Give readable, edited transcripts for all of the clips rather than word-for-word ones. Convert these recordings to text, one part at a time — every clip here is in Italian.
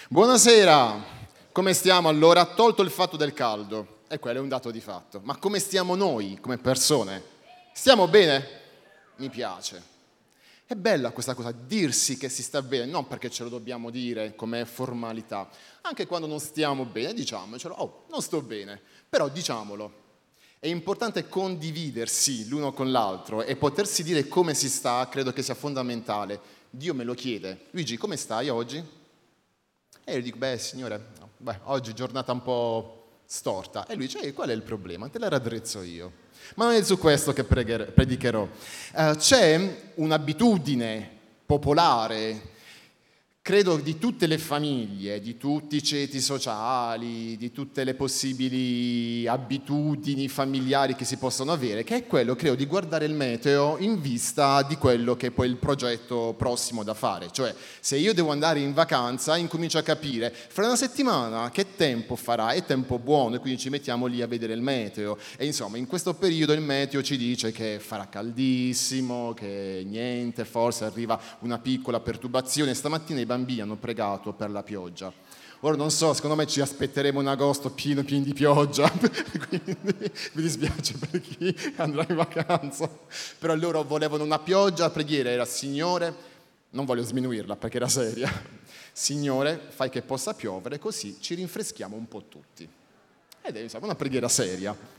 Buonasera, come stiamo allora? Tolto il fatto del caldo, e quello è un dato di fatto, ma come stiamo noi come persone? Stiamo bene? Mi piace. È bella questa cosa, dirsi che si sta bene, non perché ce lo dobbiamo dire come formalità, anche quando non stiamo bene, diciamocelo, non sto bene, però diciamolo. È importante condividersi l'uno con l'altro e potersi dire come si sta, credo che sia fondamentale. Dio me lo chiede. Luigi, come stai oggi? E io gli dico, signore, no, oggi è giornata un po' storta. E lui dice, qual è il problema? Te la raddrezzo io. Ma non è su questo che predicherò. C'è un'abitudine popolare, credo di tutte le famiglie, di tutti i ceti sociali, di tutte le possibili abitudini familiari che si possono avere, che è quello, credo, di guardare il meteo in vista di quello che è poi il progetto prossimo da fare. Cioè, se io devo andare in vacanza, incomincio a capire, fra una settimana che tempo farà? È tempo buono, e quindi ci mettiamo lì a vedere il meteo. E insomma, in questo periodo il meteo ci dice che farà caldissimo, che niente, forse arriva una piccola perturbazione. Stamattina i bambini hanno pregato per la pioggia. Ora non so, secondo me ci aspetteremo un agosto pieno di pioggia, quindi mi dispiace per chi andrà in vacanza. Però loro volevano una pioggia, la preghiera era: Signore, non voglio sminuirla perché era seria, Signore, fai che possa piovere, così ci rinfreschiamo un po' tutti. Ed è insomma una preghiera seria.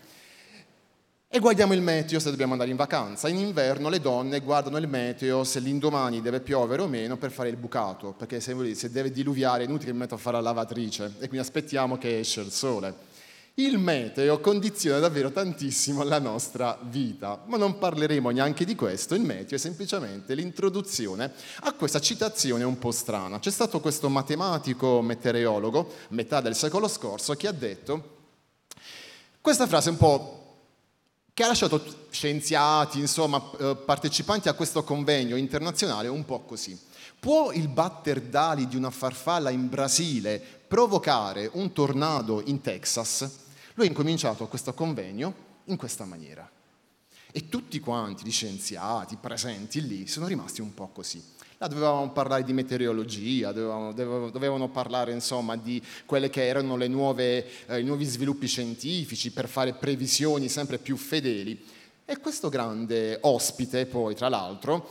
E guardiamo il meteo se dobbiamo andare in vacanza. In inverno le donne guardano il meteo se l'indomani deve piovere o meno per fare il bucato, perché se deve diluviare è inutile che mi metto a fare la lavatrice, e quindi aspettiamo che esce il sole. Il meteo condiziona davvero tantissimo la nostra vita, ma non parleremo neanche di questo. Il meteo è semplicemente l'introduzione a questa citazione un po' strana. C'è stato questo matematico meteorologo, metà del secolo scorso, che ha detto questa frase un po' che ha lasciato scienziati, insomma, partecipanti a questo convegno internazionale un po' così. Può il batter d'ali di una farfalla in Brasile provocare un tornado in Texas? Lui ha incominciato questo convegno in questa maniera. E tutti quanti gli scienziati presenti lì sono rimasti un po' così. Là dovevamo parlare di meteorologia, dovevano parlare insomma di quelle che erano i nuovi sviluppi scientifici per fare previsioni sempre più fedeli. E questo grande ospite poi, tra l'altro,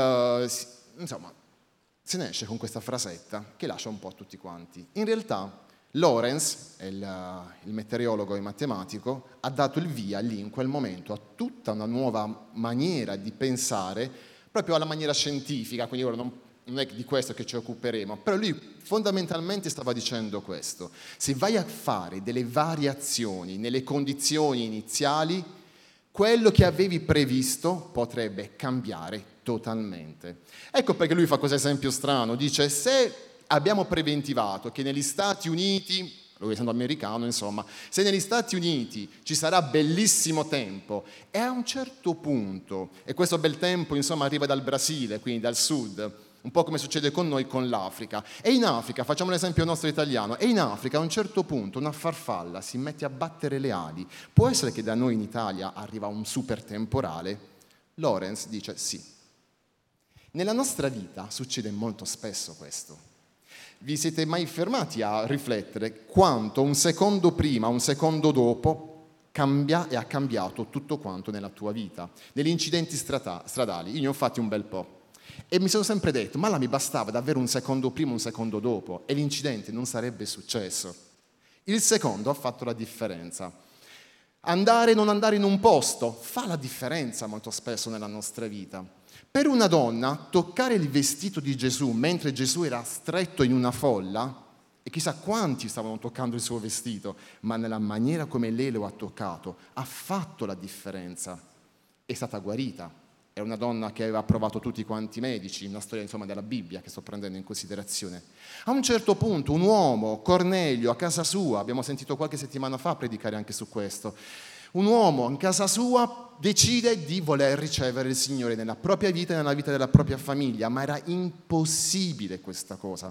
insomma, se ne esce con questa frasetta che lascia un po' tutti quanti. In realtà Lorenz, il meteorologo e matematico, ha dato il via lì in quel momento a tutta una nuova maniera di pensare, proprio alla maniera scientifica, quindi ora non è di questo che ci occuperemo, però lui fondamentalmente stava dicendo questo: se vai a fare delle variazioni nelle condizioni iniziali, quello che avevi previsto potrebbe cambiare totalmente. Ecco perché lui fa questo esempio strano, dice: se abbiamo preventivato che negli Stati Uniti, lui essendo americano, insomma, se negli Stati Uniti ci sarà bellissimo tempo e a un certo punto, e questo bel tempo insomma arriva dal Brasile, quindi dal sud, un po' come succede con noi con l'Africa, e in Africa, facciamo l'esempio nostro italiano, e in Africa a un certo punto una farfalla si mette a battere le ali, può essere che da noi in Italia arriva un super temporale? Lorenz dice sì. Nella nostra vita succede molto spesso questo. Vi siete mai fermati a riflettere quanto un secondo prima, un secondo dopo cambia e ha cambiato tutto quanto nella tua vita? Negli incidenti stradali, io ne ho fatti un bel po', e mi sono sempre detto, ma là mi bastava davvero un secondo prima, un secondo dopo, e l'incidente non sarebbe successo. Il secondo ha fatto la differenza. Andare e non andare in un posto fa la differenza molto spesso nella nostra vita. Per una donna, toccare il vestito di Gesù mentre Gesù era stretto in una folla, e chissà quanti stavano toccando il suo vestito, ma nella maniera come lei lo ha toccato, ha fatto la differenza. È stata guarita. È una donna che aveva provato tutti quanti i medici, una storia insomma della Bibbia che sto prendendo in considerazione. A un certo punto un uomo, Cornelio, a casa sua, abbiamo sentito qualche settimana fa predicare anche su questo, un uomo in casa sua decide di voler ricevere il Signore nella propria vita e nella vita della propria famiglia, ma era impossibile questa cosa.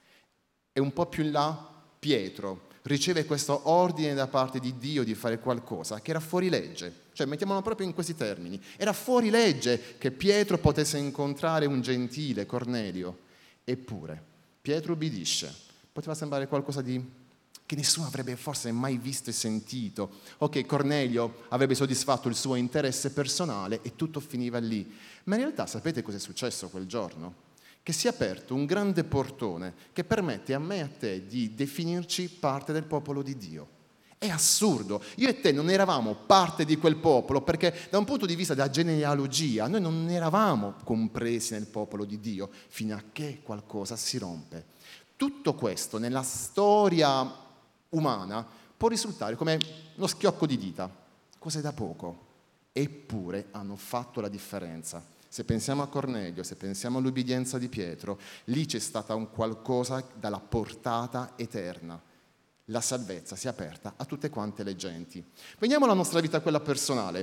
E un po' più in là Pietro riceve questo ordine da parte di Dio di fare qualcosa che era fuori legge. Cioè, mettiamolo proprio in questi termini, era fuori legge che Pietro potesse incontrare un gentile, Cornelio. Eppure Pietro ubbidisce, poteva sembrare qualcosa che nessuno avrebbe forse mai visto e sentito. Ok, Cornelio avrebbe soddisfatto il suo interesse personale e tutto finiva lì. Ma in realtà sapete cosa è successo quel giorno? Che si è aperto un grande portone che permette a me e a te di definirci parte del popolo di Dio. È assurdo, io e te non eravamo parte di quel popolo perché da un punto di vista della genealogia noi non eravamo compresi nel popolo di Dio fino a che qualcosa si rompe. Tutto questo nella storia umana può risultare come uno schiocco di dita, cose da poco, eppure hanno fatto la differenza. Se pensiamo a Cornelio, se pensiamo all'ubbidienza di Pietro, lì c'è stata un qualcosa dalla portata eterna. La salvezza si è aperta a tutte quante le genti. Veniamo alla nostra vita, quella personale.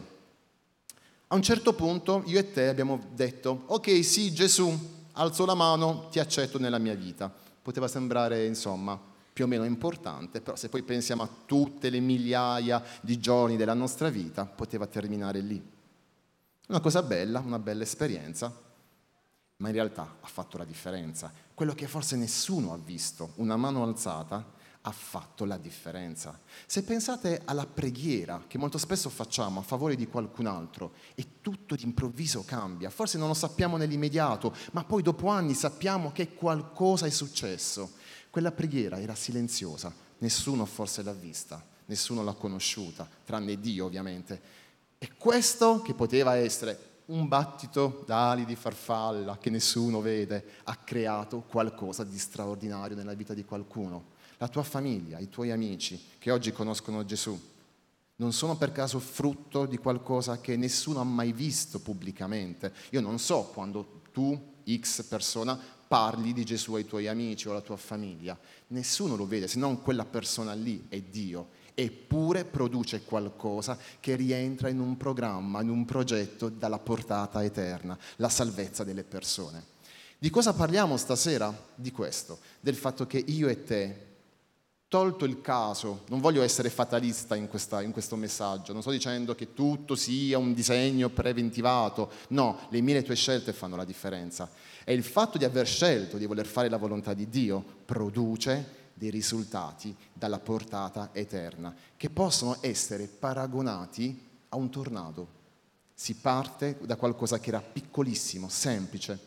A un certo punto io e te abbiamo detto, ok, sì, Gesù, alzo la mano, ti accetto nella mia vita. Poteva sembrare, insomma, più o meno importante, però se poi pensiamo a tutte le migliaia di giorni della nostra vita, poteva terminare lì. Una cosa bella, una bella esperienza, ma in realtà ha fatto la differenza. Quello che forse nessuno ha visto, una mano alzata, ha fatto la differenza. Se pensate alla preghiera che molto spesso facciamo a favore di qualcun altro e tutto d'improvviso cambia, forse non lo sappiamo nell'immediato, ma poi dopo anni sappiamo che qualcosa è successo. Quella preghiera era silenziosa, nessuno forse l'ha vista, nessuno l'ha conosciuta, tranne Dio ovviamente. E questo, che poteva essere un battito d'ali di farfalla che nessuno vede, ha creato qualcosa di straordinario nella vita di qualcuno. La tua famiglia, i tuoi amici che oggi conoscono Gesù, non sono per caso frutto di qualcosa che nessuno ha mai visto pubblicamente. Io non so quando tu, X persona, parli di Gesù ai tuoi amici o alla tua famiglia. Nessuno lo vede, se non quella persona lì è Dio. Eppure produce qualcosa che rientra in un programma, in un progetto dalla portata eterna, la salvezza delle persone. Di cosa parliamo stasera? Di questo, del fatto che io e te, tolto il caso, non voglio essere fatalista in questo messaggio, non sto dicendo che tutto sia un disegno preventivato, no, le mie e le tue scelte fanno la differenza. E il fatto di aver scelto di voler fare la volontà di Dio produce dei risultati dalla portata eterna, che possono essere paragonati a un tornado. Si parte da qualcosa che era piccolissimo, semplice,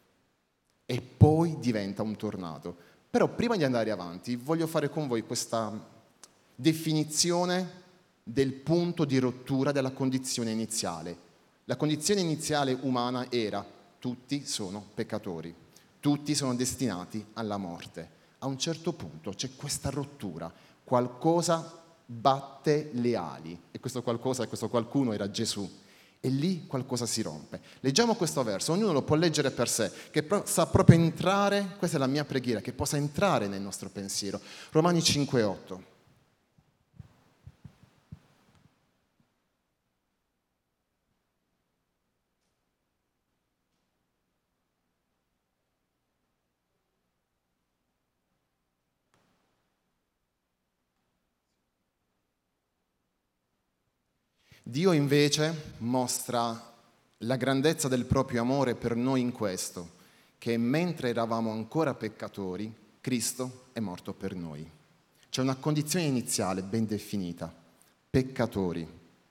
e poi diventa un tornado. Però prima di andare avanti voglio fare con voi questa definizione del punto di rottura della condizione iniziale. La condizione iniziale umana era: tutti sono peccatori, tutti sono destinati alla morte. A un certo punto c'è questa rottura, qualcosa batte le ali, e questo qualcosa e questo qualcuno era Gesù. E lì qualcosa si rompe. Leggiamo questo verso, ognuno lo può leggere per sé, che sa proprio entrare, questa è la mia preghiera, che possa entrare nel nostro pensiero. Romani 5,8. Dio invece mostra la grandezza del proprio amore per noi in questo, che mentre eravamo ancora peccatori, Cristo è morto per noi. C'è una condizione iniziale ben definita: peccatori.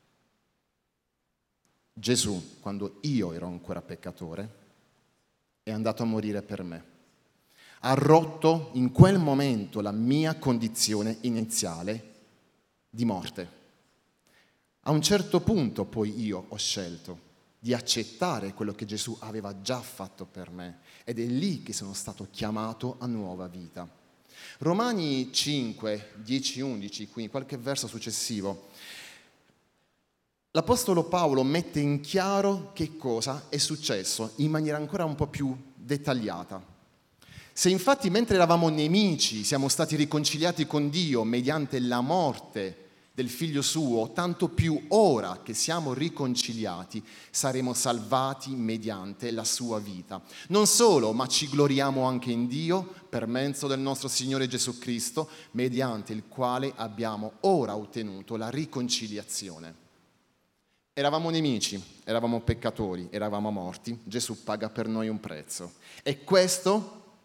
Gesù, quando io ero ancora peccatore, è andato a morire per me. Ha rotto in quel momento la mia condizione iniziale di morte. A un certo punto poi io ho scelto di accettare quello che Gesù aveva già fatto per me ed è lì che sono stato chiamato a nuova vita. Romani 5, 10, 11, quindi qualche verso successivo, l'Apostolo Paolo mette in chiaro che cosa è successo in maniera ancora un po' più dettagliata. Se infatti mentre eravamo nemici siamo stati riconciliati con Dio mediante la morte del Figlio suo, tanto più ora che siamo riconciliati saremo salvati mediante la sua vita. Non solo, ma ci gloriamo anche in Dio per mezzo del nostro Signore Gesù Cristo, mediante il quale abbiamo ora ottenuto la riconciliazione. Eravamo nemici, eravamo peccatori, eravamo morti, Gesù paga per noi un prezzo. E questo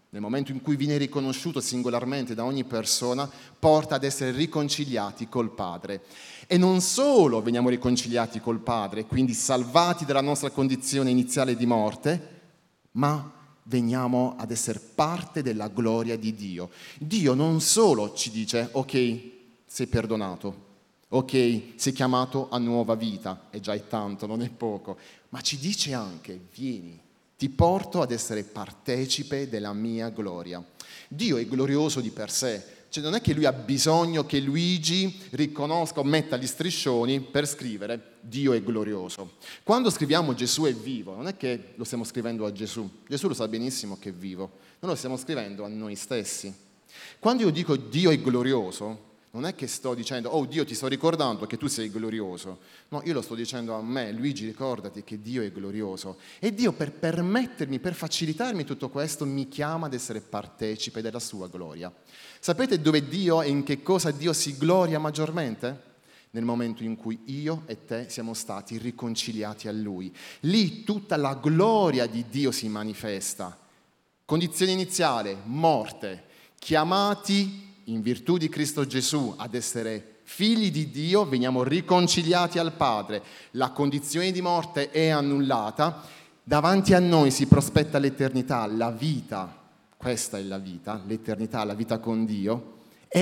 nel momento in cui viene riconosciuto singolarmente da ogni persona, porta ad essere riconciliati col Padre. E non solo veniamo riconciliati col Padre, quindi salvati dalla nostra condizione iniziale di morte, ma veniamo ad essere parte della gloria di Dio. Dio non solo ci dice, ok, sei perdonato, ok, sei chiamato a nuova vita, e già è tanto, non è poco, ma ci dice anche, vieni, ti porto ad essere partecipe della mia gloria. Dio è glorioso di per sé, cioè non è che lui ha bisogno che Luigi riconosca o metta gli striscioni per scrivere Dio è glorioso. Quando scriviamo Gesù è vivo, non è che lo stiamo scrivendo a Gesù, Gesù lo sa benissimo che è vivo, noi lo stiamo scrivendo a noi stessi. Quando io dico Dio è glorioso, non è che sto dicendo, oh Dio ti sto ricordando che tu sei glorioso. No, io lo sto dicendo a me, Luigi ricordati che Dio è glorioso. E Dio per permettermi, per facilitarmi tutto questo, mi chiama ad essere partecipe della sua gloria. Sapete dove Dio e in che cosa Dio si gloria maggiormente? Nel momento in cui io e te siamo stati riconciliati a Lui. Lì tutta la gloria di Dio si manifesta. Condizione iniziale, morte, chiamati in virtù di Cristo Gesù ad essere figli di Dio, veniamo riconciliati al Padre, la condizione di morte è annullata, davanti a noi si prospetta l'eternità, la vita, questa è la vita, l'eternità, la vita con Dio,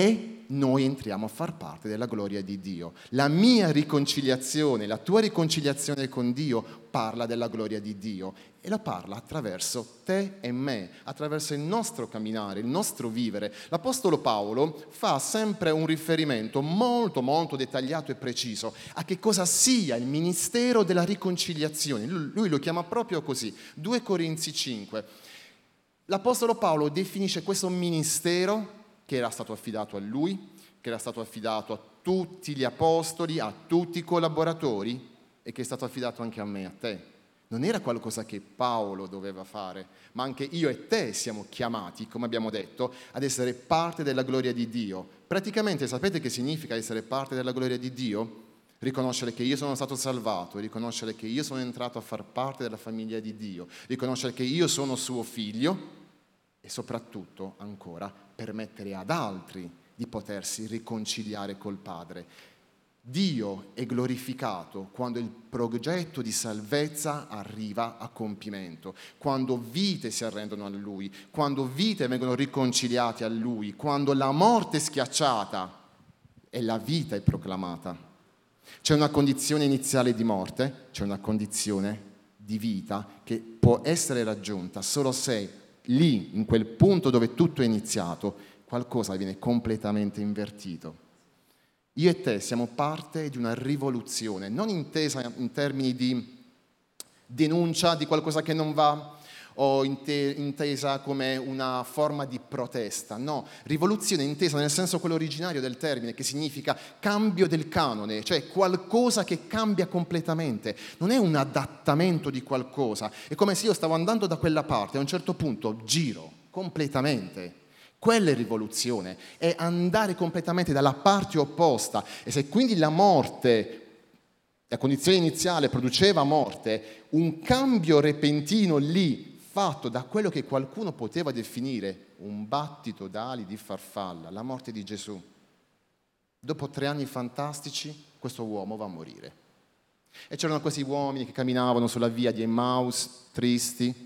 e noi entriamo a far parte della gloria di Dio. La mia riconciliazione, la tua riconciliazione con Dio parla della gloria di Dio e la parla attraverso te e me, attraverso il nostro camminare, il nostro vivere. L'Apostolo Paolo fa sempre un riferimento molto molto dettagliato e preciso a che cosa sia il ministero della riconciliazione. Lui lo chiama proprio così, 2 Corinzi 5. L'Apostolo Paolo definisce questo ministero che era stato affidato a lui, che era stato affidato a tutti gli apostoli, a tutti i collaboratori e che è stato affidato anche a me e a te. Non era qualcosa che Paolo doveva fare, ma anche io e te siamo chiamati, come abbiamo detto, ad essere parte della gloria di Dio. Praticamente sapete che significa essere parte della gloria di Dio? Riconoscere che io sono stato salvato, riconoscere che io sono entrato a far parte della famiglia di Dio, riconoscere che io sono suo figlio e soprattutto ancora permettere ad altri di potersi riconciliare col Padre. Dio è glorificato quando il progetto di salvezza arriva a compimento, quando vite si arrendono a Lui, quando vite vengono riconciliate a Lui, quando la morte è schiacciata e la vita è proclamata. C'è una condizione iniziale di morte, c'è una condizione di vita che può essere raggiunta solo se lì, in quel punto dove tutto è iniziato, qualcosa viene completamente invertito. Io e te siamo parte di una rivoluzione, non intesa in termini di denuncia di qualcosa che non va o intesa come una forma di protesta. No, rivoluzione intesa nel senso quello originario del termine, che significa cambio del canone, cioè qualcosa che cambia completamente. Non è un adattamento di qualcosa, è come se io stavo andando da quella parte e a un certo punto giro completamente. Quella è rivoluzione, è andare completamente dalla parte opposta. E se quindi la morte, la condizione iniziale produceva morte, un cambio repentino lì, fatto da quello che qualcuno poteva definire un battito d'ali di farfalla, la morte di Gesù. Dopo 3 anni fantastici, questo uomo va a morire. E c'erano questi uomini che camminavano sulla via di Emmaus, tristi,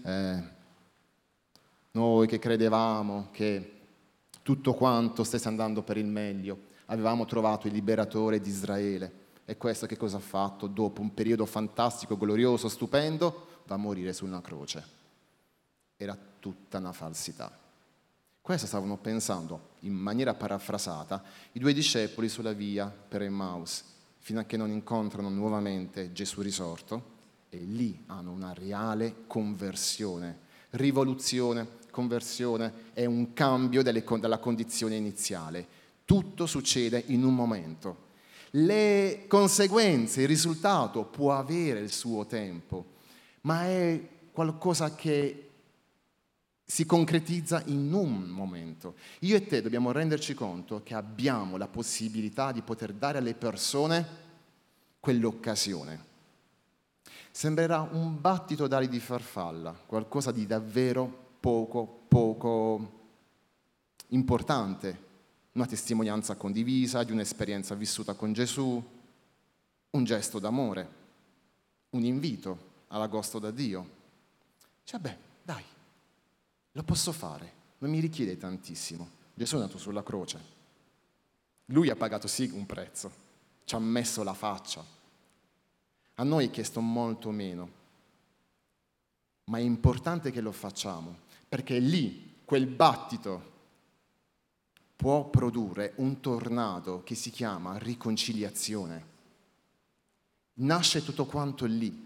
noi che credevamo che tutto quanto stesse andando per il meglio, avevamo trovato il liberatore di Israele. E questo che cosa ha fatto? Dopo un periodo fantastico, glorioso, stupendo, va a morire su una croce. Era tutta una falsità. Questo stavano pensando, in maniera parafrasata, i 2 discepoli sulla via per Emmaus, fino a che non incontrano nuovamente Gesù risorto, e lì hanno una reale conversione, rivoluzione. Conversione è un cambio dalla condizione iniziale. Tutto succede in un momento. Le conseguenze, il risultato può avere il suo tempo, ma è qualcosa che si concretizza in un momento. Io e te dobbiamo renderci conto che abbiamo la possibilità di poter dare alle persone quell'occasione. Sembrerà un battito d'ali di farfalla, qualcosa di davvero poco poco importante, una testimonianza condivisa di un'esperienza vissuta con Gesù, un gesto d'amore, un invito all'agosto da Dio. Cioè, beh, dai, lo posso fare, non mi richiede tantissimo. Gesù è nato sulla croce. Lui ha pagato sì un prezzo, ci ha messo la faccia. A noi è chiesto molto meno, ma è importante che lo facciamo, perché lì quel battito può produrre un tornado che si chiama riconciliazione. Nasce tutto quanto lì.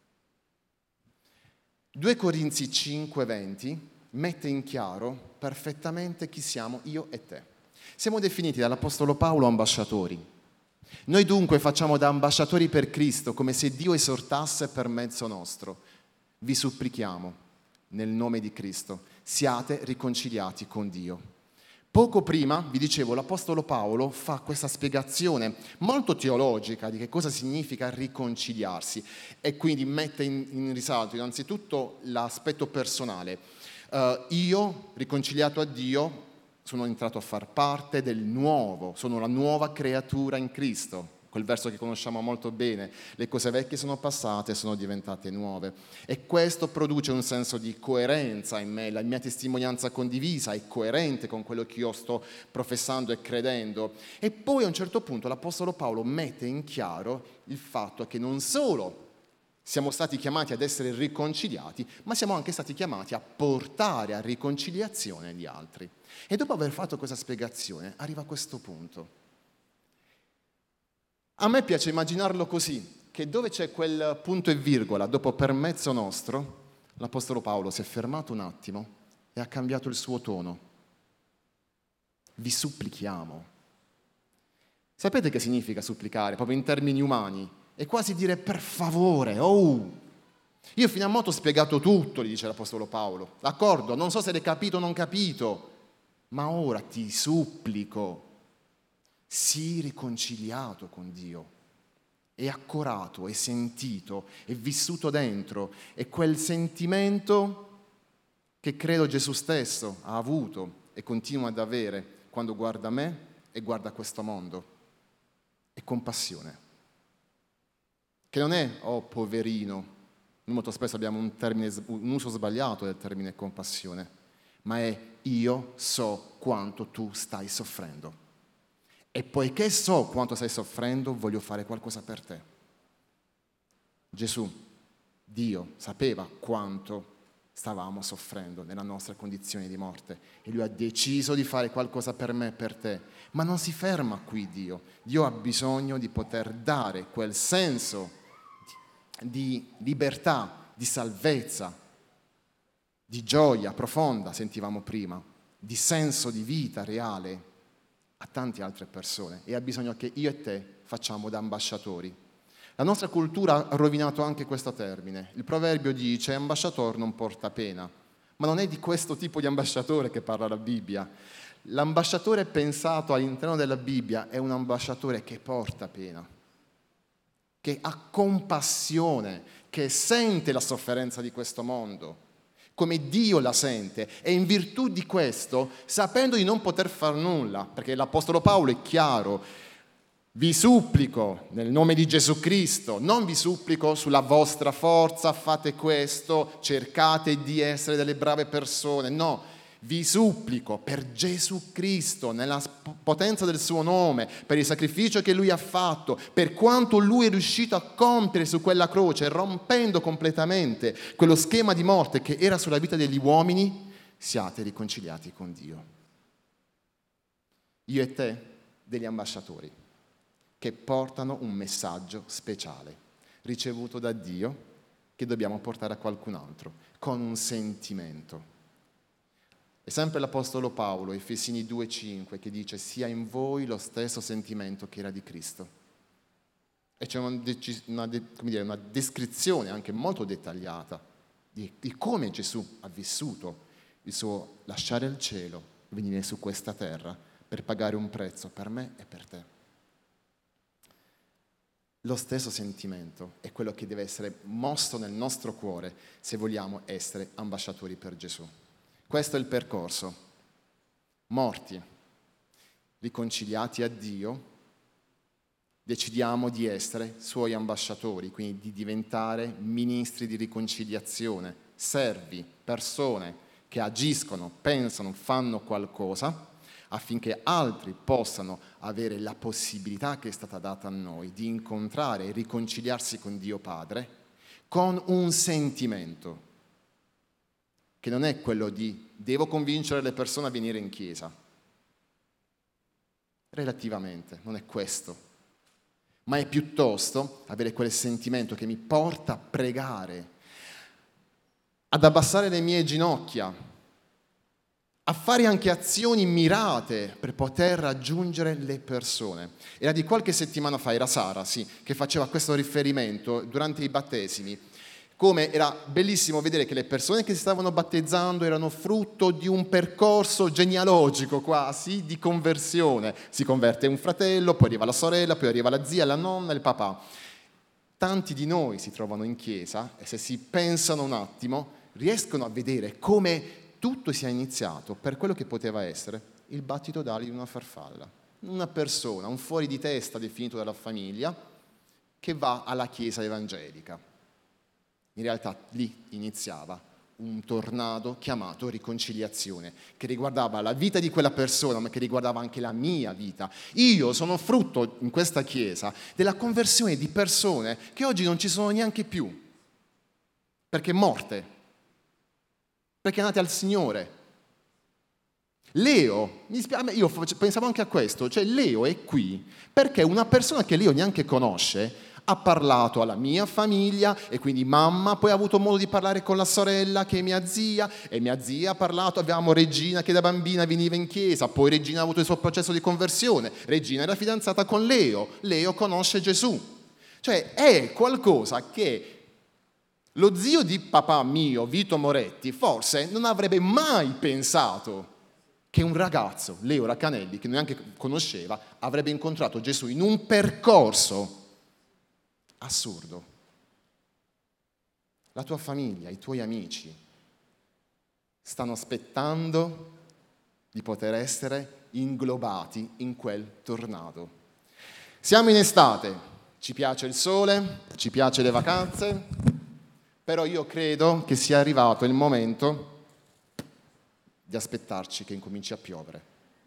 2 Corinzi 5:20 mette in chiaro perfettamente chi siamo io e te. Siamo definiti dall'Apostolo Paolo ambasciatori. Noi dunque facciamo da ambasciatori per Cristo, come se Dio esortasse per mezzo nostro. Vi supplichiamo, nel nome di Cristo, siate riconciliati con Dio. Poco prima, vi dicevo, l'Apostolo Paolo fa questa spiegazione molto teologica di che cosa significa riconciliarsi e quindi mette in risalto innanzitutto l'aspetto personale. Io, riconciliato a Dio, sono entrato a far parte del nuovo, sono la nuova creatura in Cristo. Quel verso che conosciamo molto bene, le cose vecchie sono passate e sono diventate nuove. E questo produce un senso di coerenza in me, la mia testimonianza condivisa è coerente con quello che io sto professando e credendo. E poi a un certo punto l'Apostolo Paolo mette in chiaro il fatto che non solo siamo stati chiamati ad essere riconciliati, ma siamo anche stati chiamati a portare a riconciliazione gli altri. E dopo aver fatto questa spiegazione, arriva a questo punto. A me piace immaginarlo così, che dove c'è quel punto e virgola, dopo per mezzo nostro, l'Apostolo Paolo si è fermato un attimo e ha cambiato il suo tono. Vi supplichiamo. Sapete che significa supplicare, proprio in termini umani? È quasi dire per favore, oh! Io fino a mo' ho spiegato tutto, gli dice l'Apostolo Paolo. D'accordo, non so se l'hai capito o non capito, ma ora ti supplico. Sii riconciliato con Dio, è accorato, è sentito, è vissuto dentro, è quel sentimento che credo Gesù stesso ha avuto e continua ad avere quando guarda me e guarda questo mondo. È compassione, che non è oh poverino, noi molto spesso abbiamo un uso sbagliato del termine compassione, ma è io so quanto tu stai soffrendo. E poiché so quanto stai soffrendo, voglio fare qualcosa per te. Gesù, Dio, sapeva quanto stavamo soffrendo nella nostra condizione di morte e Lui ha deciso di fare qualcosa per me e per te. Ma non si ferma qui Dio. Dio ha bisogno di poter dare quel senso di libertà, di salvezza, di gioia profonda, sentivamo prima, di senso di vita reale a tante altre persone e ha bisogno che io e te facciamo da ambasciatori. La nostra cultura ha rovinato anche questo termine. Il proverbio dice ambasciatore non porta pena, ma non è di questo tipo di ambasciatore che parla la Bibbia. L'ambasciatore pensato all'interno della Bibbia è un ambasciatore che porta pena, che ha compassione, che sente la sofferenza di questo mondo, come Dio la sente, e in virtù di questo, sapendo di non poter far nulla, perché l'Apostolo Paolo è chiaro, vi supplico nel nome di Gesù Cristo, non vi supplico sulla vostra forza, fate questo, cercate di essere delle brave persone, no, vi supplico per Gesù Cristo, nella potenza del suo nome, per il sacrificio che Lui ha fatto, per quanto Lui è riuscito a compiere su quella croce, rompendo completamente quello schema di morte che era sulla vita degli uomini, siate riconciliati con Dio. Io e te, degli ambasciatori, che portano un messaggio speciale, ricevuto da Dio, che dobbiamo portare a qualcun altro, con un sentimento. È sempre l'Apostolo Paolo, Efesini 2,5, che dice sia in voi lo stesso sentimento che era di Cristo. E c'è una descrizione anche molto dettagliata di come Gesù ha vissuto il suo lasciare il cielo, venire su questa terra per pagare un prezzo per me e per te. Lo stesso sentimento è quello che deve essere mosso nel nostro cuore se vogliamo essere ambasciatori per Gesù. Questo è il percorso. Morti, riconciliati a Dio, decidiamo di essere Suoi ambasciatori, quindi di diventare ministri di riconciliazione, servi, persone che agiscono, pensano, fanno qualcosa affinché altri possano avere la possibilità che è stata data a noi di incontrare e riconciliarsi con Dio Padre con un sentimento che non è quello di devo convincere le persone a venire in chiesa. Relativamente, non è questo, ma è piuttosto avere quel sentimento che mi porta a pregare, ad abbassare le mie ginocchia, a fare anche azioni mirate per poter raggiungere le persone. Era di qualche settimana fa, era Sara, sì, che faceva questo riferimento durante i battesimi, come era bellissimo vedere che le persone che si stavano battezzando erano frutto di un percorso genealogico quasi di conversione. Si converte un fratello, poi arriva la sorella, poi arriva la zia, la nonna e il papà. Tanti di noi si trovano in chiesa e se si pensano un attimo riescono a vedere come tutto sia iniziato per quello che poteva essere il battito d'ali di una farfalla. Una persona, un fuori di testa definito dalla famiglia, che va alla chiesa evangelica. In realtà lì iniziava un tornado chiamato riconciliazione, che riguardava la vita di quella persona, ma che riguardava anche la mia vita. Io sono frutto in questa chiesa della conversione di persone che oggi non ci sono neanche più, perché morte, perché nate al Signore. Leo, io pensavo anche a questo, cioè Leo è qui perché una persona che Leo neanche conosce ha parlato alla mia famiglia e quindi mamma poi ha avuto modo di parlare con la sorella che è mia zia e mia zia ha parlato, avevamo Regina che da bambina veniva in chiesa, poi Regina ha avuto il suo processo di conversione, Regina era fidanzata con Leo conosce Gesù, cioè è qualcosa che lo zio di papà mio, Vito Moretti, forse non avrebbe mai pensato che un ragazzo, Leo Racanelli, che neanche conosceva, avrebbe incontrato Gesù in un percorso assurdo. La tua famiglia, i tuoi amici stanno aspettando di poter essere inglobati in quel tornado. Siamo in estate, ci piace il sole, ci piace le vacanze, però io credo che sia arrivato il momento di aspettarci che incominci a piovere.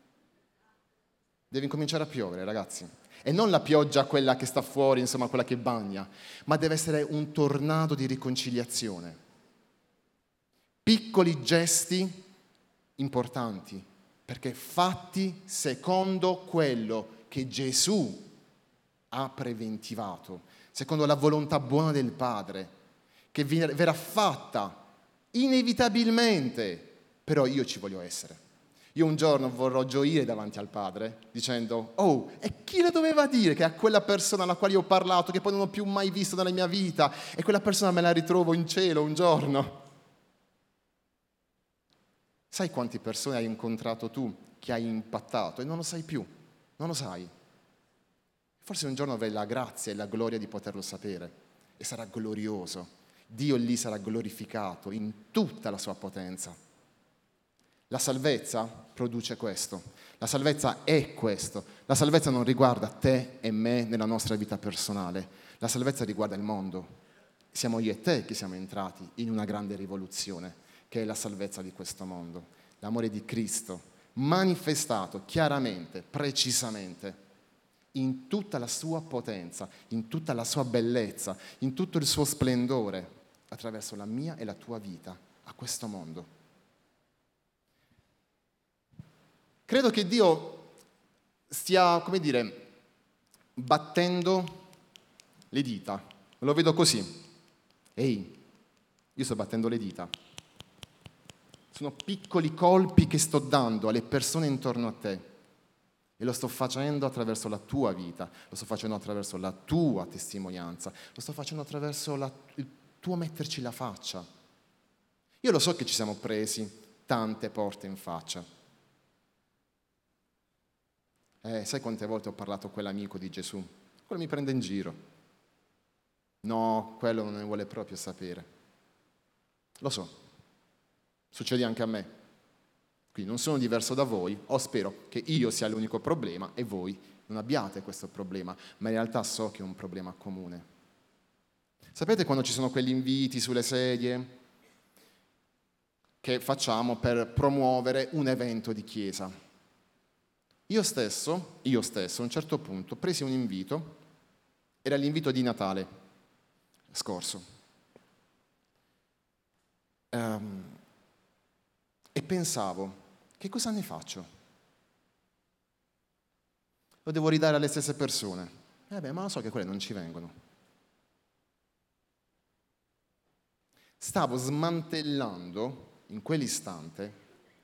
Deve incominciare a piovere, ragazzi. E non la pioggia quella che sta fuori, insomma, quella che bagna, ma deve essere un tornado di riconciliazione. Piccoli gesti importanti, perché fatti secondo quello che Gesù ha preventivato, secondo la volontà buona del Padre, che verrà fatta inevitabilmente, però io ci voglio essere. Io un giorno vorrò gioire davanti al Padre dicendo, oh, e chi le doveva dire che a quella persona alla quale io ho parlato, che poi non ho più mai visto nella mia vita, e quella persona me la ritrovo in cielo un giorno? Sai quante persone hai incontrato tu che hai impattato e non lo sai più, non lo sai. Forse un giorno avrai la grazia e la gloria di poterlo sapere e sarà glorioso. Dio lì sarà glorificato in tutta la sua potenza. La salvezza produce questo, la salvezza è questo, la salvezza non riguarda te e me nella nostra vita personale, la salvezza riguarda il mondo. Siamo io e te che siamo entrati in una grande rivoluzione, che è la salvezza di questo mondo, l'amore di Cristo, manifestato chiaramente, precisamente, in tutta la sua potenza, in tutta la sua bellezza, in tutto il suo splendore, attraverso la mia e la tua vita a questo mondo. Credo che Dio stia, come dire, battendo le dita. Lo vedo così. Ehi, io sto battendo le dita. Sono piccoli colpi che sto dando alle persone intorno a te. E lo sto facendo attraverso la tua vita, lo sto facendo attraverso la tua testimonianza, lo sto facendo attraverso il tuo metterci la faccia. Io lo so che ci siamo presi tante porte in faccia. Sai quante volte ho parlato con quell'amico di Gesù? Quello mi prende in giro. No, quello non ne vuole proprio sapere. Lo so, succede anche a me. Quindi non sono diverso da voi, o spero che io sia l'unico problema e voi non abbiate questo problema, ma in realtà so che è un problema comune. Sapete quando ci sono quegli inviti sulle sedie che facciamo per promuovere un evento di chiesa? Io stesso, a un certo punto, presi un invito, era l'invito di Natale scorso, e pensavo, che cosa ne faccio? Lo devo ridare alle stesse persone? Ma lo so che quelle non ci vengono. Stavo smantellando in quell'istante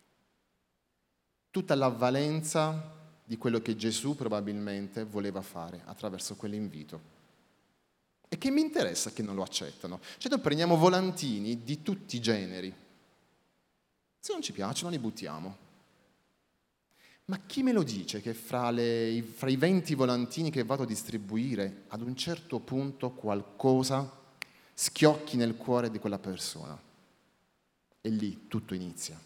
tutta la valenza di quello che Gesù probabilmente voleva fare attraverso quell'invito. E che mi interessa che non lo accettano? Cioè noi prendiamo volantini di tutti i generi. Se non ci piacciono li buttiamo. Ma chi me lo dice che fra i 20 volantini che vado a distribuire, ad un certo punto qualcosa schiocchi nel cuore di quella persona? E lì tutto inizia.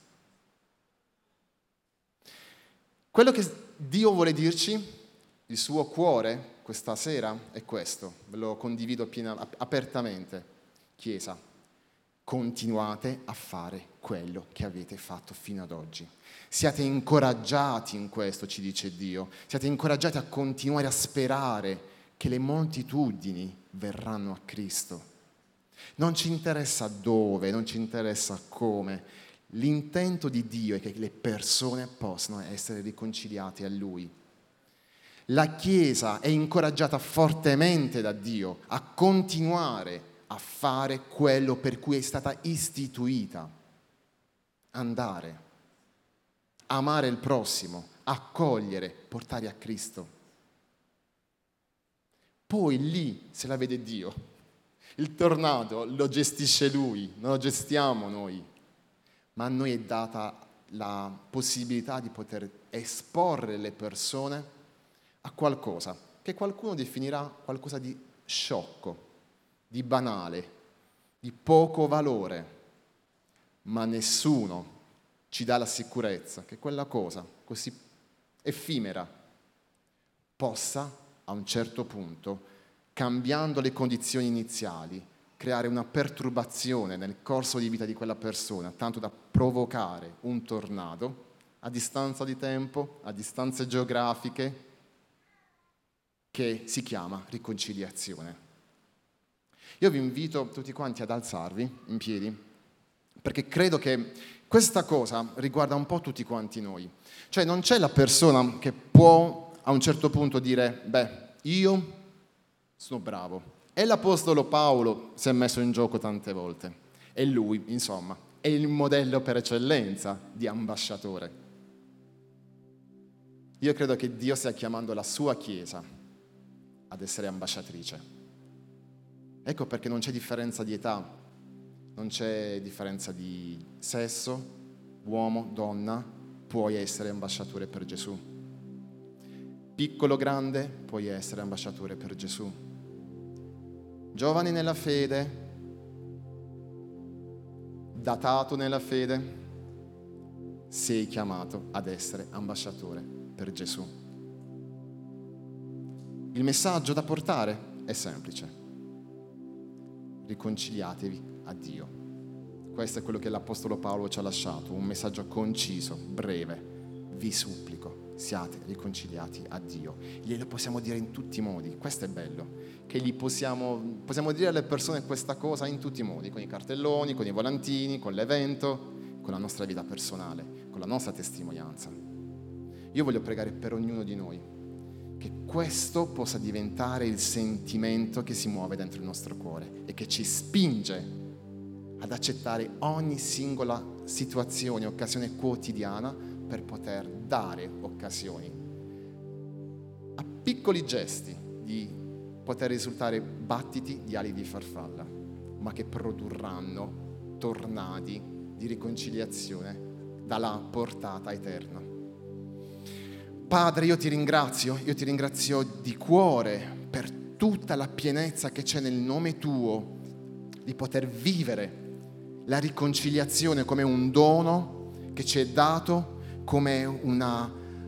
Quello che Dio vuole dirci, il suo cuore, questa sera, è questo. Ve lo condivido apertamente. Chiesa, continuate a fare quello che avete fatto fino ad oggi. Siate incoraggiati in questo, ci dice Dio. Siate incoraggiati a continuare a sperare che le moltitudini verranno a Cristo. Non ci interessa dove, non ci interessa come. L'intento di Dio è che le persone possano essere riconciliate a Lui. La Chiesa è incoraggiata fortemente da Dio a continuare a fare quello per cui è stata istituita. Andare, amare il prossimo, accogliere, portare a Cristo. Poi lì se la vede Dio. Il tornado lo gestisce Lui, non lo gestiamo noi. Ma a noi è data la possibilità di poter esporre le persone a qualcosa che qualcuno definirà qualcosa di sciocco, di banale, di poco valore, ma nessuno ci dà la sicurezza che quella cosa così effimera possa a un certo punto, cambiando le condizioni iniziali, creare una perturbazione nel corso di vita di quella persona, tanto da provocare un tornado a distanza di tempo, a distanze geografiche, che si chiama riconciliazione. Io vi invito tutti quanti ad alzarvi in piedi, perché credo che questa cosa riguarda un po' tutti quanti noi. Cioè non c'è la persona che può a un certo punto dire, io sono bravo. E l'Apostolo Paolo si è messo in gioco tante volte. E lui, insomma, è il modello per eccellenza di ambasciatore. Io credo che Dio stia chiamando la sua Chiesa ad essere ambasciatrice. Ecco perché non c'è differenza di età, non c'è differenza di sesso, uomo, donna, puoi essere ambasciatore per Gesù. Piccolo, grande, puoi essere ambasciatore per Gesù. Giovane nella fede, datato nella fede, sei chiamato ad essere ambasciatore per Gesù. Il messaggio da portare è semplice: riconciliatevi a Dio. Questo è quello che l'Apostolo Paolo ci ha lasciato, un messaggio conciso, breve. Vi supplico, siate riconciliati a Dio. Glielo possiamo dire in tutti i modi, questo è bello, che gli possiamo dire alle persone questa cosa in tutti i modi, con i cartelloni, con i volantini, con l'evento, con la nostra vita personale, con la nostra testimonianza. Io voglio pregare per ognuno di noi, che questo possa diventare il sentimento che si muove dentro il nostro cuore e che ci spinge ad accettare ogni singola situazione, occasione quotidiana per poter dare occasioni a piccoli gesti di poter risultare battiti di ali di farfalla, ma che produrranno tornadi di riconciliazione dalla portata eterna. Padre, io ti ringrazio di cuore per tutta la pienezza che c'è nel nome tuo, di poter vivere la riconciliazione come un dono che ci è dato come una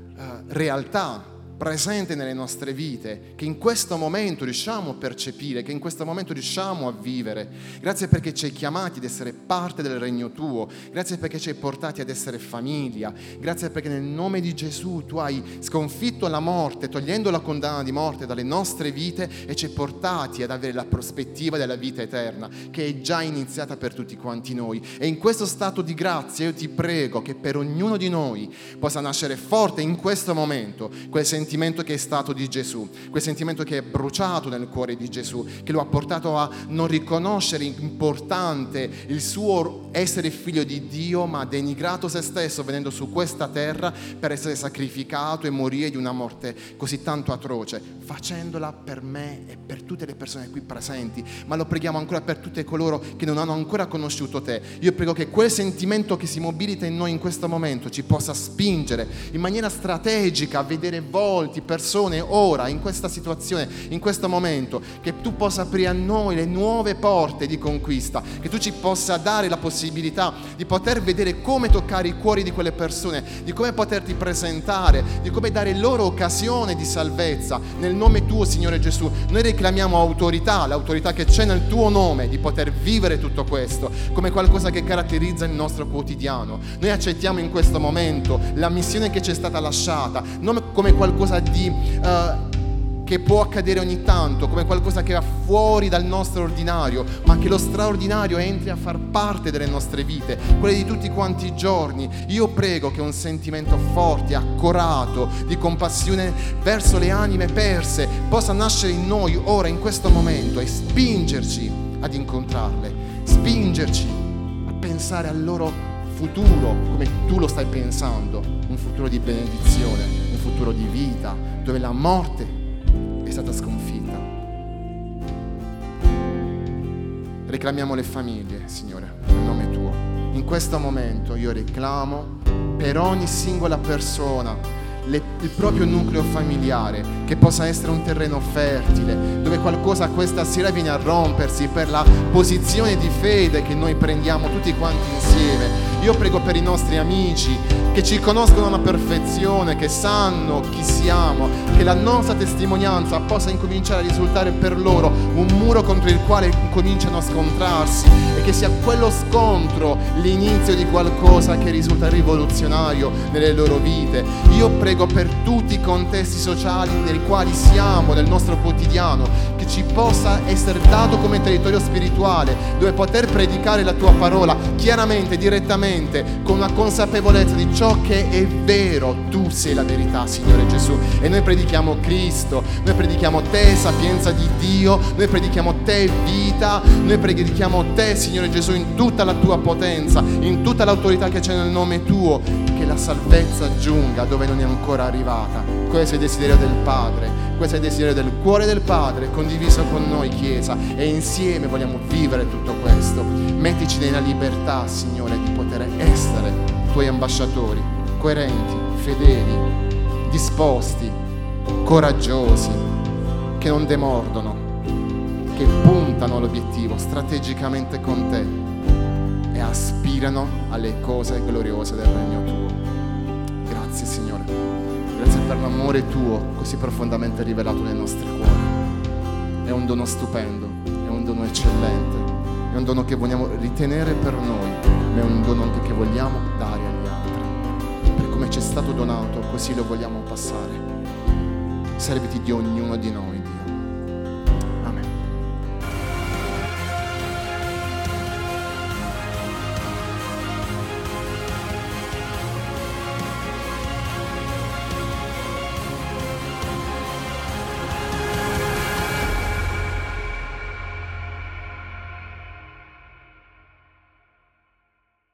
realtà presente nelle nostre vite, che in questo momento riusciamo a percepire, che in questo momento riusciamo a vivere. Grazie perché ci hai chiamati ad essere parte del regno tuo, grazie perché ci hai portati ad essere famiglia, grazie perché nel nome di Gesù tu hai sconfitto la morte, togliendo la condanna di morte dalle nostre vite, e ci hai portati ad avere la prospettiva della vita eterna, che è già iniziata per tutti quanti noi. E in questo stato di grazia io ti prego che per ognuno di noi possa nascere forte in questo momento quel sentimento che è stato di Gesù, quel sentimento che è bruciato nel cuore di Gesù, che lo ha portato a non riconoscere importante il suo essere figlio di Dio, ma ha denigrato se stesso venendo su questa terra per essere sacrificato e morire di una morte così tanto atroce, facendola per me e per tutte le persone qui presenti, ma lo preghiamo ancora per tutti coloro che non hanno ancora conosciuto te. Io prego che quel sentimento che si mobilita in noi in questo momento ci possa spingere in maniera strategica a vedere volti, persone ora, in questa situazione, in questo momento, che tu possa aprire a noi le nuove porte di conquista, che tu ci possa dare la possibilità di poter vedere come toccare i cuori di quelle persone, di come poterti presentare, di come dare loro occasione di salvezza nel nome tuo, Signore Gesù. Noi reclamiamo autorità, l'autorità che c'è nel tuo nome, di poter vivere tutto questo come qualcosa che caratterizza il nostro quotidiano. Noi accettiamo in questo momento la missione che ci è stata lasciata, non come qualcosa di che può accadere ogni tanto, come qualcosa che va fuori dal nostro ordinario, ma che lo straordinario entri a far parte delle nostre vite, quelle di tutti quanti i giorni. Io prego che un sentimento forte, accorato, di compassione verso le anime perse possa nascere in noi ora, in questo momento, e spingerci ad incontrarle, spingerci a pensare al loro futuro come tu lo stai pensando, un futuro di benedizione, un futuro di vita, dove la morte è stata sconfitta. Reclamiamo le famiglie, Signore, nel nome tuo. In questo momento io reclamo per ogni singola persona il proprio nucleo familiare, che possa essere un terreno fertile, dove qualcosa questa sera viene a rompersi per la posizione di fede che noi prendiamo tutti quanti insieme. Io prego per i nostri amici che ci conoscono alla perfezione, che sanno chi siamo, che la nostra testimonianza possa incominciare a risultare per loro un muro contro il quale cominciano a scontrarsi, e che sia quello scontro l'inizio di qualcosa che risulta rivoluzionario nelle loro vite. Io prego per tutti i contesti sociali nei quali siamo, nel nostro quotidiano, che ci possa essere dato come territorio spirituale dove poter predicare la tua parola chiaramente, direttamente, con una consapevolezza di ciò che è vero. Tu sei la verità, Signore Gesù, e noi predichiamo Cristo, noi predichiamo te, sapienza di Dio, noi predichiamo te, vita, noi predichiamo te, Signore Gesù, in tutta la tua potenza, in tutta l'autorità che c'è nel nome tuo, che la salvezza giunga dove non è ancora arrivata. Questo è il desiderio del Padre, questo è il desiderio del cuore del Padre, condiviso con noi, Chiesa, e insieme vogliamo vivere tutto questo. Mettici nella libertà, Signore, di poter essere tuoi ambasciatori, coerenti, fedeli, disposti, coraggiosi, che non demordono, che puntano all'obiettivo strategicamente con te e aspirano alle cose gloriose del regno tuo. Grazie, Signore, grazie per l'amore tuo così profondamente rivelato nei nostri cuori. È un dono stupendo, è un dono eccellente, è un dono che vogliamo ritenere per noi, ma è un dono anche che vogliamo dare agli altri. Per come ci è stato donato, così lo vogliamo passare. Serviti di ognuno di noi.